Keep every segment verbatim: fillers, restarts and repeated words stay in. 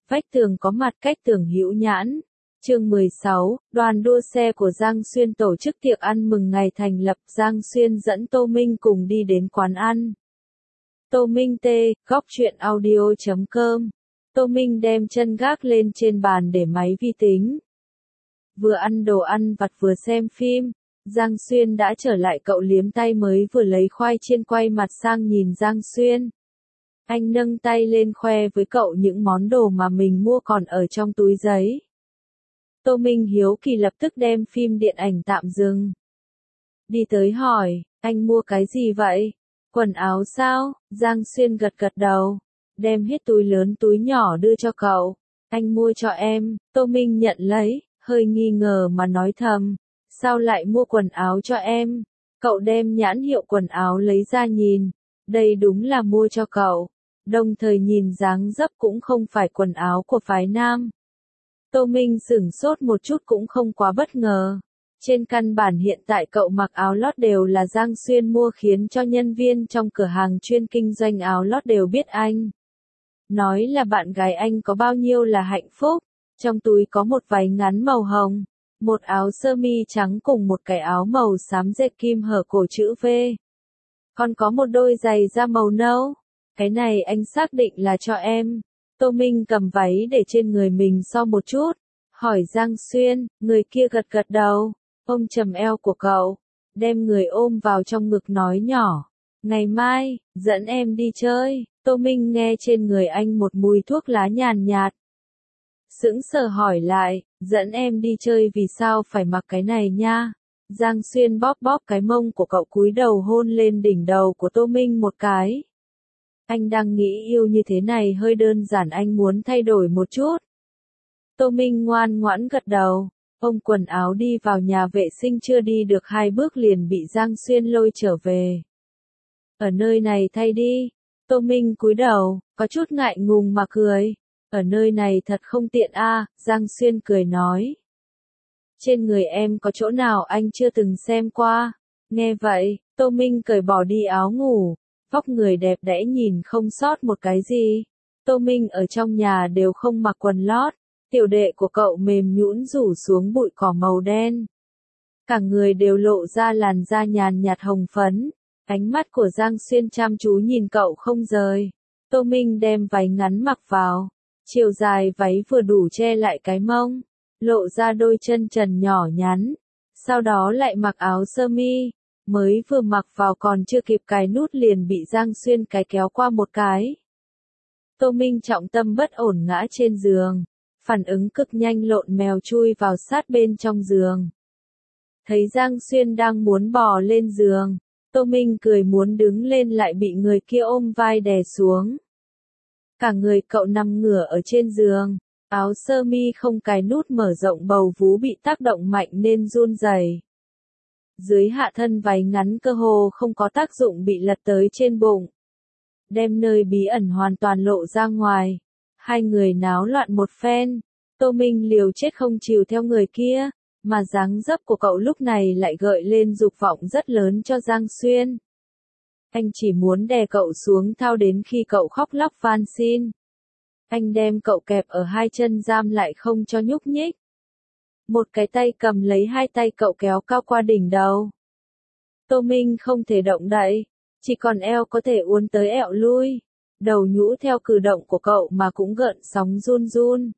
Vách tường có mặt cách tường hữu nhãn. Chương mười sáu, đoàn đua xe của Giang Xuyên tổ chức tiệc ăn mừng ngày thành lập. Giang Xuyên dẫn Tô Minh cùng đi đến quán ăn. Tô Minh T, góc truyện audio chấm com. Tô Minh đem chân gác lên trên bàn để máy vi tính. Vừa ăn đồ ăn vặt vừa xem phim, Giang Xuyên đã trở lại. Cậu liếm tay mới vừa lấy khoai chiên, quay mặt sang nhìn Giang Xuyên. Anh nâng tay lên khoe với cậu những món đồ mà mình mua còn ở trong túi giấy. Tô Minh hiếu kỳ lập tức đem phim điện ảnh tạm dừng. Đi tới hỏi, anh mua cái gì vậy? Quần áo sao? Giang Xuyên gật gật đầu, đem hết túi lớn túi nhỏ đưa cho cậu. Anh mua cho em. Tô Minh nhận lấy, hơi nghi ngờ mà nói thầm, sao lại mua quần áo cho em? Cậu đem nhãn hiệu quần áo lấy ra nhìn, đây đúng là mua cho cậu. Đồng thời nhìn dáng dấp cũng không phải quần áo của phái nam. Tô Minh sửng sốt một chút cũng không quá bất ngờ. Trên căn bản hiện tại cậu mặc áo lót đều là Giang Xuyên mua, khiến cho nhân viên trong cửa hàng chuyên kinh doanh áo lót đều biết anh. Nói là bạn gái anh có bao nhiêu là hạnh phúc. Trong túi có một váy ngắn màu hồng, một áo sơ mi trắng cùng một cái áo màu xám dệt kim hở cổ chữ V. Còn có một đôi giày da màu nâu. Cái này anh xác định là cho em. Tô Minh cầm váy để trên người mình so một chút, hỏi Giang Xuyên. Người kia gật gật đầu, ôm chầm eo của cậu, đem người ôm vào trong ngực nói nhỏ, ngày mai, dẫn em đi chơi. Tô Minh nghe trên người anh một mùi thuốc lá nhàn nhạt. Sững sờ hỏi lại, dẫn em đi chơi vì sao phải mặc cái này nha? Giang Xuyên bóp bóp cái mông của cậu, cúi đầu hôn lên đỉnh đầu của Tô Minh một cái. Anh đang nghĩ yêu như thế này hơi đơn giản, anh muốn thay đổi một chút. Tô Minh ngoan ngoãn gật đầu, ôm quần áo đi vào nhà vệ sinh, chưa đi được hai bước liền bị Giang Xuyên lôi trở về. Ở nơi này thay đi. Tô Minh cúi đầu, có chút ngại ngùng mà cười. Ở nơi này thật không tiện a, à, Giang Xuyên cười nói. Trên người em có chỗ nào anh chưa từng xem qua? Nghe vậy, Tô Minh cởi bỏ đi áo ngủ. Vóc người đẹp đẽ nhìn không sót một cái gì. Tô Minh ở trong nhà đều không mặc quần lót. Tiểu đệ của cậu mềm nhũn rủ xuống bụi cỏ màu đen. Cả người đều lộ ra làn da nhàn nhạt hồng phấn. Ánh mắt của Giang Xuyên chăm chú nhìn cậu không rời. Tô Minh đem váy ngắn mặc vào. Chiều dài váy vừa đủ che lại cái mông, lộ ra đôi chân trần nhỏ nhắn. Sau đó lại mặc áo sơ mi. Mới vừa mặc vào còn chưa kịp cài nút liền bị Giang Xuyên cái kéo qua một cái. Tô Minh trọng tâm bất ổn ngã trên giường. Phản ứng cực nhanh, lộn mèo chui vào sát bên trong giường. Thấy Giang Xuyên đang muốn bò lên giường, Tô Minh cười muốn đứng lên lại bị người kia ôm vai đè xuống. Cả người cậu nằm ngửa ở trên giường, áo sơ mi không cài nút mở rộng, bầu vú bị tác động mạnh nên run rẩy. Dưới hạ thân váy ngắn cơ hồ không có tác dụng, bị lật tới trên bụng, đem nơi bí ẩn hoàn toàn lộ ra ngoài. Hai người náo loạn một phen. Tô Minh liều chết không chịu theo người kia, mà dáng dấp của cậu lúc này lại gợi lên dục vọng rất lớn cho Giang Xuyên. Anh chỉ muốn đè cậu xuống thao đến khi cậu khóc lóc van xin. Anh đem cậu kẹp ở hai chân giam lại không cho nhúc nhích. Một cái tay cầm lấy hai tay cậu kéo cao qua đỉnh đầu. Tô Minh không thể động đậy, chỉ còn eo có thể uốn tới ẹo lui. Đầu nhũ theo cử động của cậu mà cũng gợn sóng run run.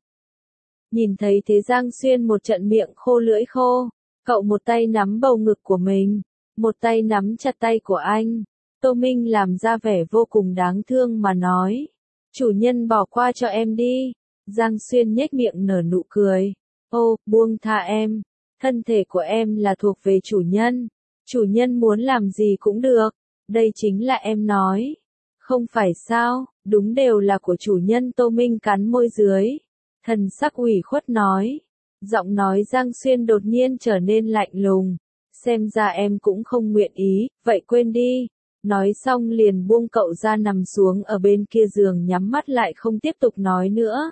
Nhìn thấy thế Giang Xuyên một trận miệng khô lưỡi khô. Cậu một tay nắm bầu ngực của mình, một tay nắm chặt tay của anh. Tô Minh làm ra vẻ vô cùng đáng thương mà nói. Chủ nhân bỏ qua cho em đi. Giang Xuyên nhếch miệng nở nụ cười. Ô, buông tha em. Thân thể của em là thuộc về chủ nhân. Chủ nhân muốn làm gì cũng được. Đây chính là em nói. Không phải sao, đúng đều là của chủ nhân. Tô Minh cắn môi dưới. Thần sắc ủy khuất nói. Giọng nói Giang Xuyên đột nhiên trở nên lạnh lùng. Xem ra em cũng không nguyện ý, vậy quên đi. Nói xong liền buông cậu ra nằm xuống ở bên kia giường, nhắm mắt lại không tiếp tục nói nữa.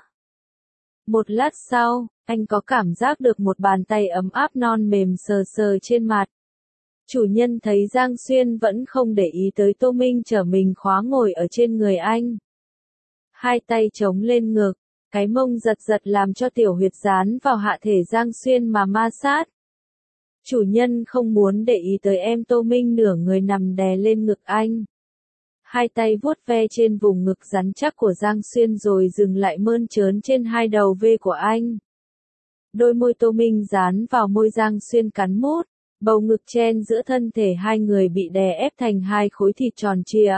Một lát sau, anh có cảm giác được một bàn tay ấm áp non mềm sờ sờ trên mặt. Chủ nhân thấy Giang Xuyên vẫn không để ý tới Tô Minh, trở mình khóa ngồi ở trên người anh. Hai tay chống lên ngực, Cái mông giật giật làm cho tiểu huyệt dán vào hạ thể Giang Xuyên mà ma sát. Chủ nhân không muốn để ý tới em. Tô Minh nửa người nằm đè lên ngực anh. Hai tay vuốt ve trên vùng ngực rắn chắc của Giang Xuyên rồi dừng lại mơn trớn trên hai đầu vê của anh. Đôi môi Tô Minh dán vào môi Giang Xuyên cắn mút, bầu ngực chen giữa thân thể hai người bị đè ép thành hai khối thịt tròn trịa.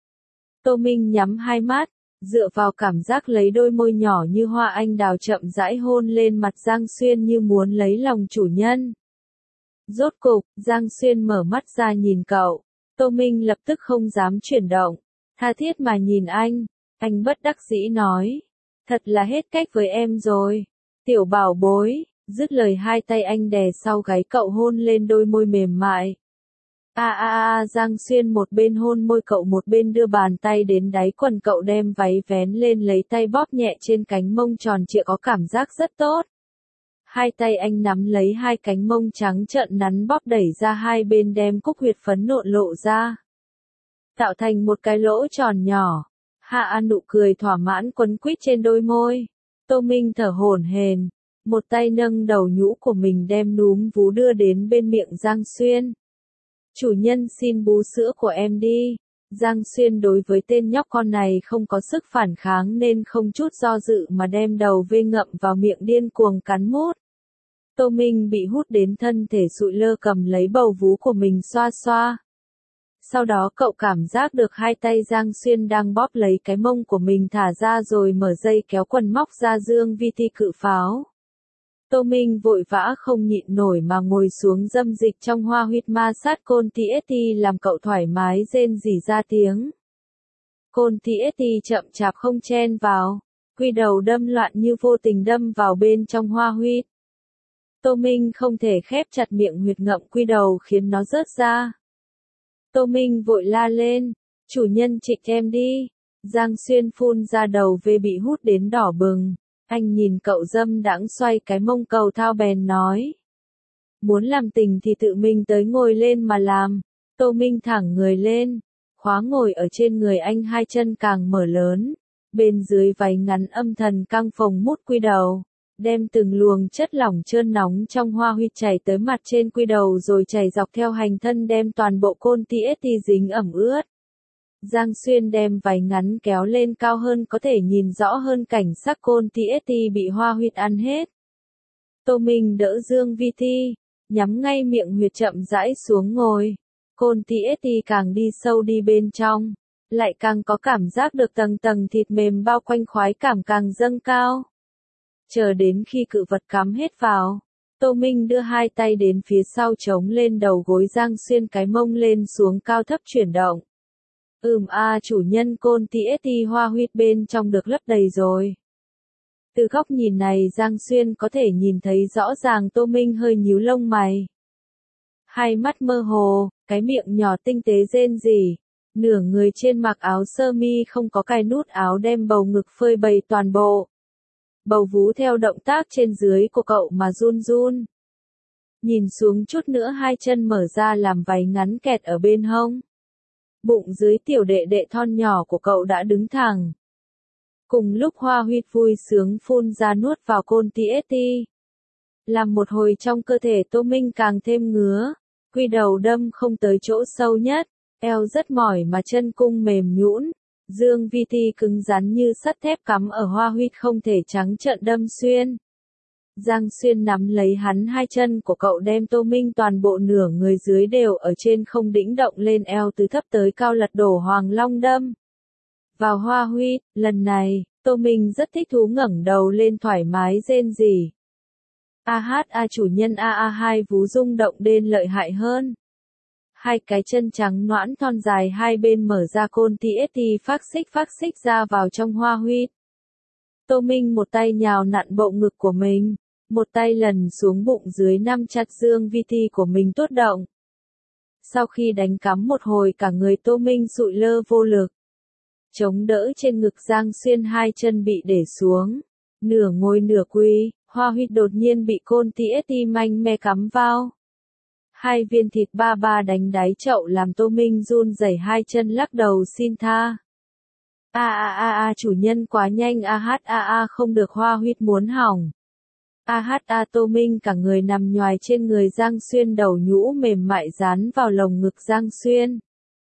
Tô Minh nhắm hai mắt, dựa vào cảm giác lấy đôi môi nhỏ như hoa anh đào chậm rãi hôn lên mặt Giang Xuyên như muốn lấy lòng chủ nhân. Rốt cục, Giang Xuyên mở mắt ra nhìn cậu. Tô Minh lập tức không dám chuyển động, tha thiết mà nhìn anh. Anh bất đắc dĩ nói, thật là hết cách với em rồi. Tiểu bảo bối, dứt lời hai tay anh đè sau gáy cậu hôn lên đôi môi mềm mại. A a a Giang Xuyên một bên hôn môi cậu một bên đưa bàn tay đến đáy quần cậu đem váy vén lên lấy tay bóp nhẹ trên cánh mông tròn trịa có cảm giác rất tốt. Hai tay anh nắm lấy hai cánh mông trắng trợn nắn bóp đẩy ra hai bên đem cúc huyệt phấn nộn lộ ra. Tạo thành một cái lỗ tròn nhỏ. Hạ An nụ cười thỏa mãn quấn quýt trên đôi môi. Tô Minh thở hổn hển, một tay nâng đầu nhũ của mình đem núm vú đưa đến bên miệng Giang Xuyên. Chủ nhân xin bú sữa của em đi. Giang Xuyên đối với tên nhóc con này không có sức phản kháng nên không chút do dự mà đem đầu vê ngậm vào miệng điên cuồng cắn mút. Tô Minh bị hút đến thân thể sụi lơ cầm lấy bầu vú của mình xoa xoa. Sau đó cậu cảm giác được hai tay Giang Xuyên đang bóp lấy cái mông của mình thả ra rồi mở dây kéo quần móc ra dương vi ti cự pháo. Tô Minh vội vã không nhịn nổi mà ngồi xuống dâm dịch trong hoa huyết ma sát Côn Ti ét ti làm cậu thoải mái rên rỉ ra tiếng. Côn Ti ét ti chậm chạp không chen vào, quy đầu đâm loạn như vô tình đâm vào bên trong hoa huyết. Tô Minh không thể khép chặt miệng huyệt ngậm quy đầu khiến nó rớt ra. Tô Minh vội la lên, chủ nhân trịch em đi. Giang Xuyên phun ra đầu vê bị hút đến đỏ bừng. Anh nhìn cậu dâm đãng xoay cái mông cầu thao bèn nói. Muốn làm tình thì tự mình tới ngồi lên mà làm. Tô Minh thẳng người lên, khóa ngồi ở trên người anh hai chân càng mở lớn. Bên dưới váy ngắn âm thần căng phồng mút quy đầu. Đem từng luồng chất lỏng trơn nóng trong hoa huyệt chảy tới mặt trên quy đầu rồi chảy dọc theo hành thân đem toàn bộ Côn Ti ét ti dính ẩm ướt. Giang Xuyên đem váy ngắn kéo lên cao hơn có thể nhìn rõ hơn cảnh sắc Côn Ti ét ti bị hoa huyệt ăn hết. Tô Minh đỡ dương vi ti, nhắm ngay miệng huyệt chậm rãi xuống ngồi. Côn Ti ét ti càng đi sâu đi bên trong, lại càng có cảm giác được tầng tầng thịt mềm bao quanh khoái cảm càng dâng cao. Chờ đến khi cự vật cắm hết vào, Tô Minh đưa hai tay đến phía sau chống lên đầu gối Giang Xuyên cái mông lên xuống cao thấp chuyển động. Ừm a chủ nhân Côn Ti ét ti hoa huyết bên trong được lấp đầy rồi. Từ góc nhìn này Giang Xuyên có thể nhìn thấy rõ ràng Tô Minh hơi nhíu lông mày. Hai mắt mơ hồ, cái miệng nhỏ tinh tế rên rỉ. Nửa người trên mặc áo sơ mi không có cài nút áo đem bầu ngực phơi bày toàn bộ. Bầu vú theo động tác trên dưới của cậu mà run run. Nhìn xuống chút nữa hai chân mở ra làm váy ngắn kẹt ở bên hông. Bụng dưới tiểu đệ đệ thon nhỏ của cậu đã đứng thẳng. Cùng lúc hoa huyết vui sướng phun ra nuốt vào Côn Ti ét ti. Làm một hồi trong cơ thể Tô Minh càng thêm ngứa. Quy đầu đâm không tới chỗ sâu nhất. Eo rất mỏi mà chân cung mềm nhũn. Dương vi ti cứng rắn như sắt thép cắm ở hoa huyết không thể trắng trợn đâm xuyên. Giang Xuyên nắm lấy hắn hai chân của cậu đem Tô Minh toàn bộ nửa người dưới đều ở trên không đĩnh động lên eo từ thấp tới cao lật đổ hoàng long đâm. Vào hoa huyết, lần này, Tô Minh rất thích thú ngẩng đầu lên thoải mái rên rỉ. A hát a chủ nhân a a hai vú rung động đến lợi hại hơn. Hai cái chân trắng nõn thon dài hai bên mở ra Côn Ti ét ti phát xích phát xích ra vào trong hoa huyết. Tô Minh một tay nhào nặn bộ ngực của mình, một tay lần xuống bụng dưới nắm chặt dương vi ti của mình tốt động. Sau khi đánh cắm một hồi cả người Tô Minh sụi lơ vô lực. Chống đỡ trên ngực Giang Xuyên hai chân bị để xuống, nửa ngồi nửa quỳ, hoa huyết đột nhiên bị Côn Ti ét ti manh me cắm vào. Hai viên thịt ba ba đánh đáy chậu làm Tô Minh run rẩy hai chân lắc đầu xin tha. A a a a chủ nhân quá nhanh a hát a a không được Hoa Huyết muốn hỏng. A hát a Tô Minh cả người nằm nhoài trên người Giang Xuyên đầu nhũ mềm mại dán vào lồng ngực Giang Xuyên.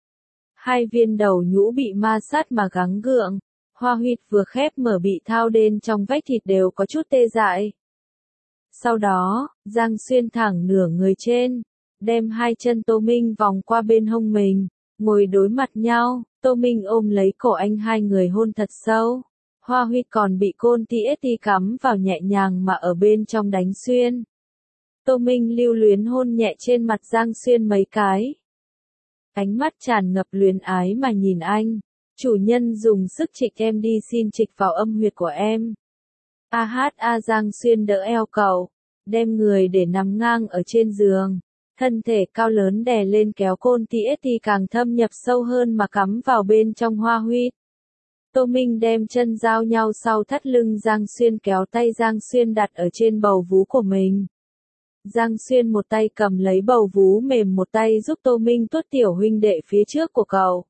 Hai viên đầu nhũ bị ma sát mà gắng gượng. Hoa Huyết vừa khép mở bị thao đên trong vách thịt đều có chút tê dại. Sau đó, Giang Xuyên thẳng nửa người trên, đem hai chân Tô Minh vòng qua bên hông mình, ngồi đối mặt nhau, Tô Minh ôm lấy cổ anh hai người hôn thật sâu. Hoa Huyết còn bị côn tê ét tê cắm vào nhẹ nhàng mà ở bên trong đánh xuyên. Tô Minh lưu luyến hôn nhẹ trên mặt Giang Xuyên mấy cái. Ánh mắt tràn ngập luyến ái mà nhìn anh. Chủ nhân dùng sức trịch em đi xin trịch vào âm huyệt của em. A hát a Giang Xuyên đỡ eo cậu, đem người để nằm ngang ở trên giường. Thân thể cao lớn đè lên kéo côn tê ét tê càng thâm nhập sâu hơn mà cắm vào bên trong Hoa Huyết. Tô Minh đem chân giao nhau sau thắt lưng Giang Xuyên kéo tay Giang Xuyên đặt ở trên bầu vú của mình. Giang Xuyên một tay cầm lấy bầu vú mềm một tay giúp Tô Minh tuốt tiểu huynh đệ phía trước của cậu.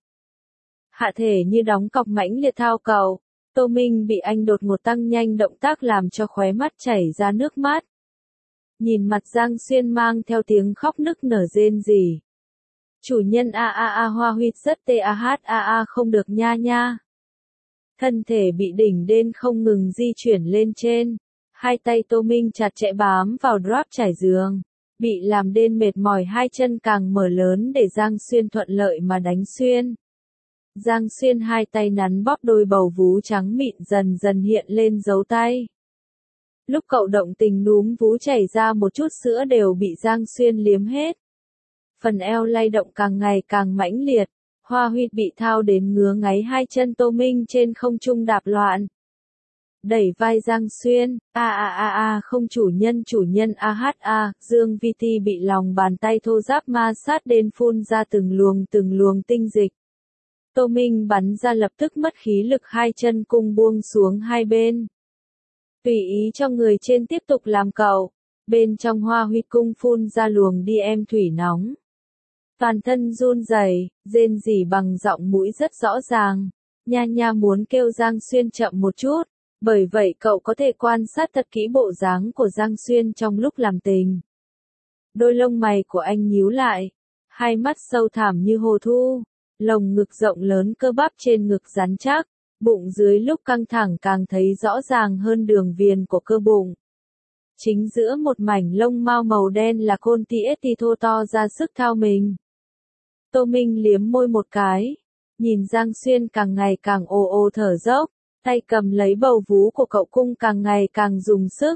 Hạ thể như đóng cọc mãnh liệt thao cậu. Tô Minh bị anh đột ngột tăng nhanh động tác làm cho khóe mắt chảy ra nước mắt. Nhìn mặt Giang Xuyên mang theo tiếng khóc nức nở rên rỉ. Chủ nhân a a a Hoa Huyết rất tê a hát a a không được nha nha. Thân thể bị đỉnh đên không ngừng di chuyển lên trên. Hai tay Tô Minh chặt chẽ bám vào drop trải giường. Bị làm đên mệt mỏi hai chân càng mở lớn để Giang Xuyên thuận lợi mà đánh xuyên. Giang Xuyên hai tay nắn bóp đôi bầu vú trắng mịn dần dần hiện lên dấu tay. Lúc cậu động tình núm vú chảy ra một chút sữa đều bị Giang Xuyên liếm hết. Phần eo lay động càng ngày càng mãnh liệt. Hoa Huyết bị thao đến ngứa ngáy hai chân Tô Minh trên không trung đạp loạn. Đẩy vai Giang Xuyên, a a a a không chủ nhân chủ nhân a hát a, Dương Vi Ti bị lòng bàn tay thô ráp ma sát đến phun ra từng luồng từng luồng tinh dịch. Tô Minh bắn ra lập tức mất khí lực hai chân cung buông xuống hai bên. Tùy ý cho người trên tiếp tục làm cậu, bên trong Hoa Huyết cung phun ra luồng đi em thủy nóng. Toàn thân run rẩy, rên rỉ bằng giọng mũi rất rõ ràng. Nha nha muốn kêu Giang Xuyên chậm một chút, bởi vậy cậu có thể quan sát thật kỹ bộ dáng của Giang Xuyên trong lúc làm tình. Đôi lông mày của anh nhíu lại, hai mắt sâu thẳm như hồ thu, lồng ngực rộng lớn cơ bắp trên ngực rắn chắc, bụng dưới lúc căng thẳng càng thấy rõ ràng hơn đường viền của cơ bụng. Chính giữa một mảnh lông mao màu đen là côn tê ét tê thô to ra sức thao mình. Tô Minh liếm môi một cái, nhìn Giang Xuyên càng ngày càng ồ ồ thở dốc, tay cầm lấy bầu vú của cậu cung càng ngày càng dùng sức.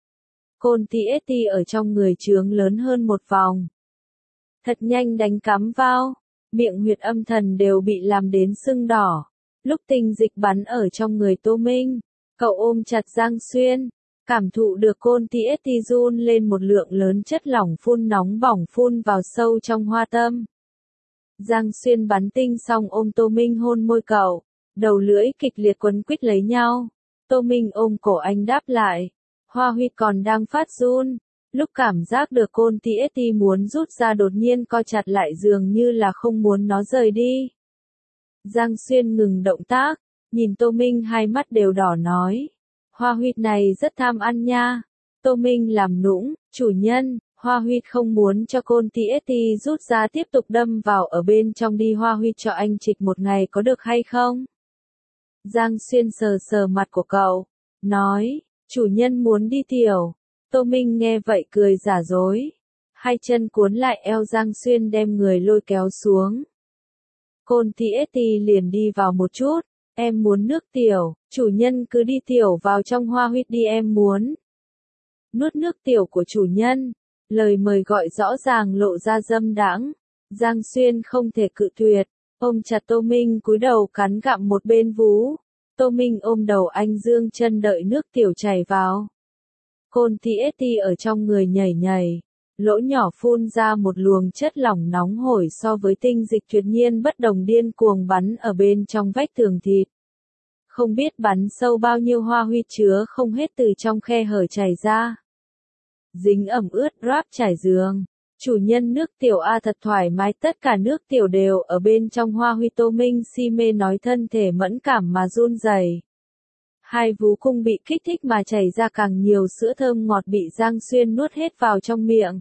Côn tê ét tê ở trong người trướng lớn hơn một vòng. Thật nhanh đánh cắm vào, miệng huyệt âm thần đều bị làm đến sưng đỏ. Lúc tinh dịch bắn ở trong người Tô Minh, cậu ôm chặt Giang Xuyên, cảm thụ được côn tê ét tê run lên một lượng lớn chất lỏng phun nóng bỏng phun vào sâu trong hoa tâm. Giang Xuyên bắn tinh xong ôm Tô Minh hôn môi cậu, đầu lưỡi kịch liệt quấn quýt lấy nhau. Tô Minh ôm cổ anh đáp lại, Hoa Huyết còn đang phát run, lúc cảm giác được côn tê ét tê muốn rút ra đột nhiên co chặt lại dường như là không muốn nó rời đi. Giang Xuyên ngừng động tác, nhìn Tô Minh hai mắt đều đỏ nói, Hoa Huyết này rất tham ăn nha. Tô Minh làm nũng, chủ nhân, Hoa Huyết không muốn cho côn tê ét tê rút ra tiếp tục đâm vào ở bên trong đi Hoa Huyết cho anh trịch một ngày có được hay không? Giang Xuyên sờ sờ mặt của cậu, nói, chủ nhân muốn đi tiểu. Tô Minh nghe vậy cười giả dối, hai chân cuốn lại eo Giang Xuyên đem người lôi kéo xuống. Côn tê ét tê liền đi vào một chút, em muốn nước tiểu, chủ nhân cứ đi tiểu vào trong Hoa Huyết đi em muốn. Nuốt nước tiểu của chủ nhân, lời mời gọi rõ ràng lộ ra dâm đãng. Giang Xuyên không thể cự tuyệt, ôm chặt Tô Minh cúi đầu cắn gặm một bên vú. Tô Minh ôm đầu anh dương chân đợi nước tiểu chảy vào. Côn tê ét tê ở trong người nhảy nhảy, lỗ nhỏ phun ra một luồng chất lỏng nóng hổi so với tinh dịch tuyệt nhiên bất đồng điên cuồng bắn ở bên trong vách tường thịt. Không biết bắn sâu bao nhiêu Hoa Huyết chứa không hết từ trong khe hở chảy ra. Dính ẩm ướt drap trải giường, Chủ nhân nước tiểu a thật thoải mái, tất cả nước tiểu đều ở bên trong hoa huy. Tô Minh si mê nói, thân thể mẫn cảm mà run rẩy. Hai vú cung bị kích thích mà chảy ra càng nhiều sữa thơm ngọt bị Giang Xuyên nuốt hết vào trong miệng.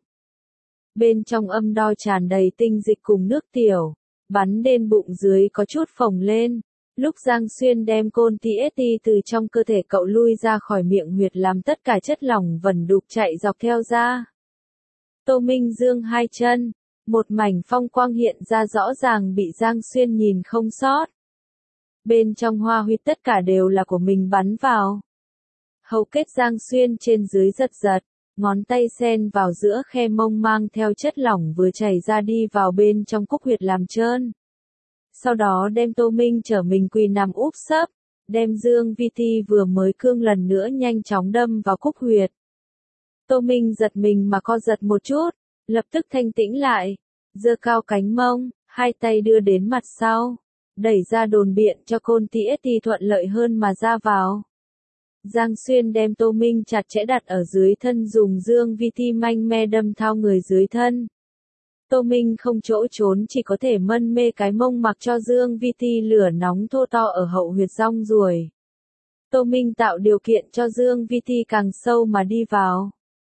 Bên trong âm đo tràn đầy tinh dịch cùng nước tiểu, bắn đến bụng dưới có chút phồng lên. Lúc Giang Xuyên đem côn tê ét tê từ trong cơ thể cậu lui ra khỏi miệng huyệt làm tất cả chất lỏng vẩn đục chạy dọc theo da. Tô Minh dương hai chân, một mảnh phong quang hiện ra rõ ràng bị Giang Xuyên nhìn không sót. Bên trong hoa huy tất cả đều là của mình bắn vào. Hầu kết Giang Xuyên trên dưới giật giật, ngón tay sen vào giữa khe mông mang theo chất lỏng vừa chảy ra đi vào bên trong cúc huyệt làm trơn. Sau đó đem Tô Minh trở mình quỳ nằm úp sấp, đem dương vi ti vừa mới cương lần nữa nhanh chóng đâm vào cúc huyệt. Tô Minh giật mình mà co giật một chút, lập tức thanh tĩnh lại, giơ cao cánh mông, hai tay đưa đến mặt sau, đẩy ra đồn biện cho côn tê ét tê thuận lợi hơn mà ra vào. Giang Xuyên đem Tô Minh chặt chẽ đặt ở dưới thân dùng dương vi ti manh me đâm thao người dưới thân. Tô Minh không chỗ trốn chỉ có thể mân mê cái mông mặc cho dương vi ti lửa nóng thô to ở hậu huyệt rong ruổi. Tô Minh tạo điều kiện cho dương vi ti càng sâu mà đi vào.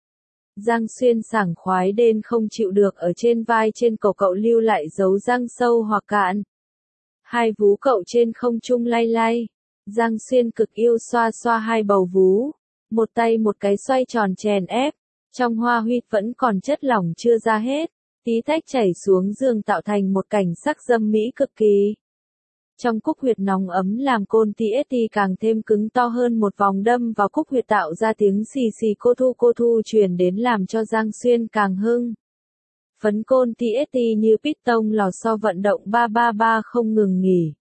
Giang Xuyên sảng khoái đến không chịu được ở trên vai trên cổ cậu lưu lại dấu răng sâu hoặc cạn. Hai vú cậu trên không trung lay lay. Giang Xuyên cực yêu xoa xoa hai bầu vú. Một tay một cái xoay tròn chèn ép. Trong hoa huy vẫn còn chất lỏng chưa ra hết. Tí tách chảy xuống giường tạo thành một cảnh sắc dâm mỹ cực kỳ. Trong cúc huyệt nóng ấm làm côn tê ét tê càng thêm cứng to hơn, một vòng đâm vào cúc huyệt tạo ra tiếng xì xì cô thu cô thu truyền đến làm cho Giang Xuyên càng hưng. Phấn côn tê ét tê như piston lò xo vận động ba ba ba không ngừng nghỉ.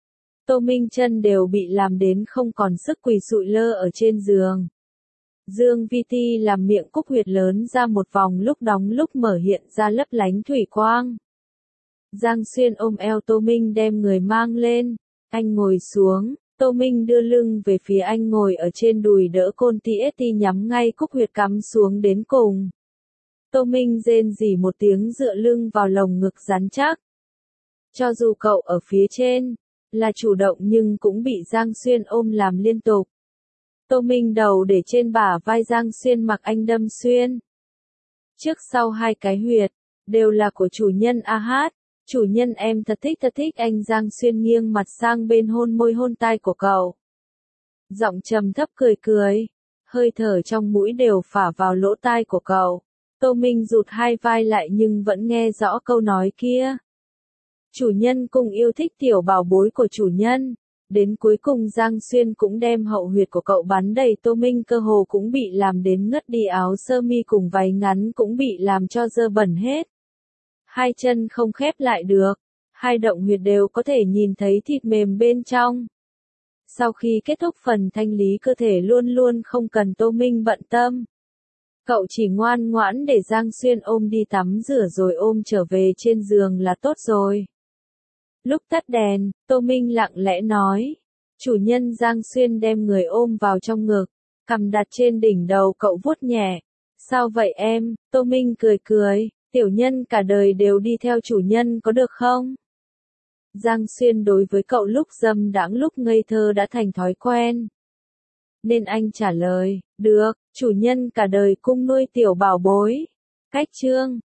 Tô Minh chân đều bị làm đến không còn sức quỳ sụi lơ ở trên giường. Dương vi ti làm miệng cúc huyệt lớn ra một vòng lúc đóng lúc mở hiện ra lấp lánh thủy quang. Giang Xuyên ôm eo Tô Minh đem người mang lên, anh ngồi xuống, Tô Minh đưa lưng về phía anh ngồi ở trên đùi đỡ côn tê ét tê nhắm ngay cúc huyệt cắm xuống đến cùng. Tô Minh rên rỉ một tiếng dựa lưng vào lồng ngực rắn chắc. Cho dù cậu ở phía trên, là chủ động nhưng cũng bị Giang Xuyên ôm làm liên tục. Tô Minh đầu để trên bả vai Giang Xuyên mặc anh đâm xuyên. Trước sau hai cái huyệt, đều là của chủ nhân a hát. Chủ nhân em thật thích thật thích anh. Giang Xuyên nghiêng mặt sang bên hôn môi hôn tai của cậu. Giọng trầm thấp cười cười, hơi thở trong mũi đều phả vào lỗ tai của cậu. Tô Minh rụt hai vai lại nhưng vẫn nghe rõ câu nói kia. Chủ nhân cùng yêu thích tiểu bảo bối của chủ nhân. Đến cuối cùng Giang Xuyên cũng đem hậu huyệt của cậu bắn đầy. Tô Minh cơ hồ cũng bị làm đến ngất đi, áo sơ mi cùng váy ngắn cũng bị làm cho dơ bẩn hết. Hai chân không khép lại được, hai động huyệt đều có thể nhìn thấy thịt mềm bên trong. Sau khi kết thúc phần thanh lý cơ thể luôn luôn không cần Tô Minh bận tâm. Cậu chỉ ngoan ngoãn để Giang Xuyên ôm đi tắm rửa rồi ôm trở về trên giường là tốt rồi. Lúc tắt đèn, Tô Minh lặng lẽ nói. Chủ nhân. Giang Xuyên đem người ôm vào trong ngực, cằm đặt trên đỉnh đầu cậu vuốt nhẹ. Sao vậy em? Tô Minh cười cười. Tiểu nhân cả đời đều đi theo chủ nhân có được không? Giang Xuyên đối với cậu lúc dâm đãng lúc ngây thơ đã thành thói quen. Nên anh trả lời, được, chủ nhân cả đời cung nuôi tiểu bảo bối. Cách chương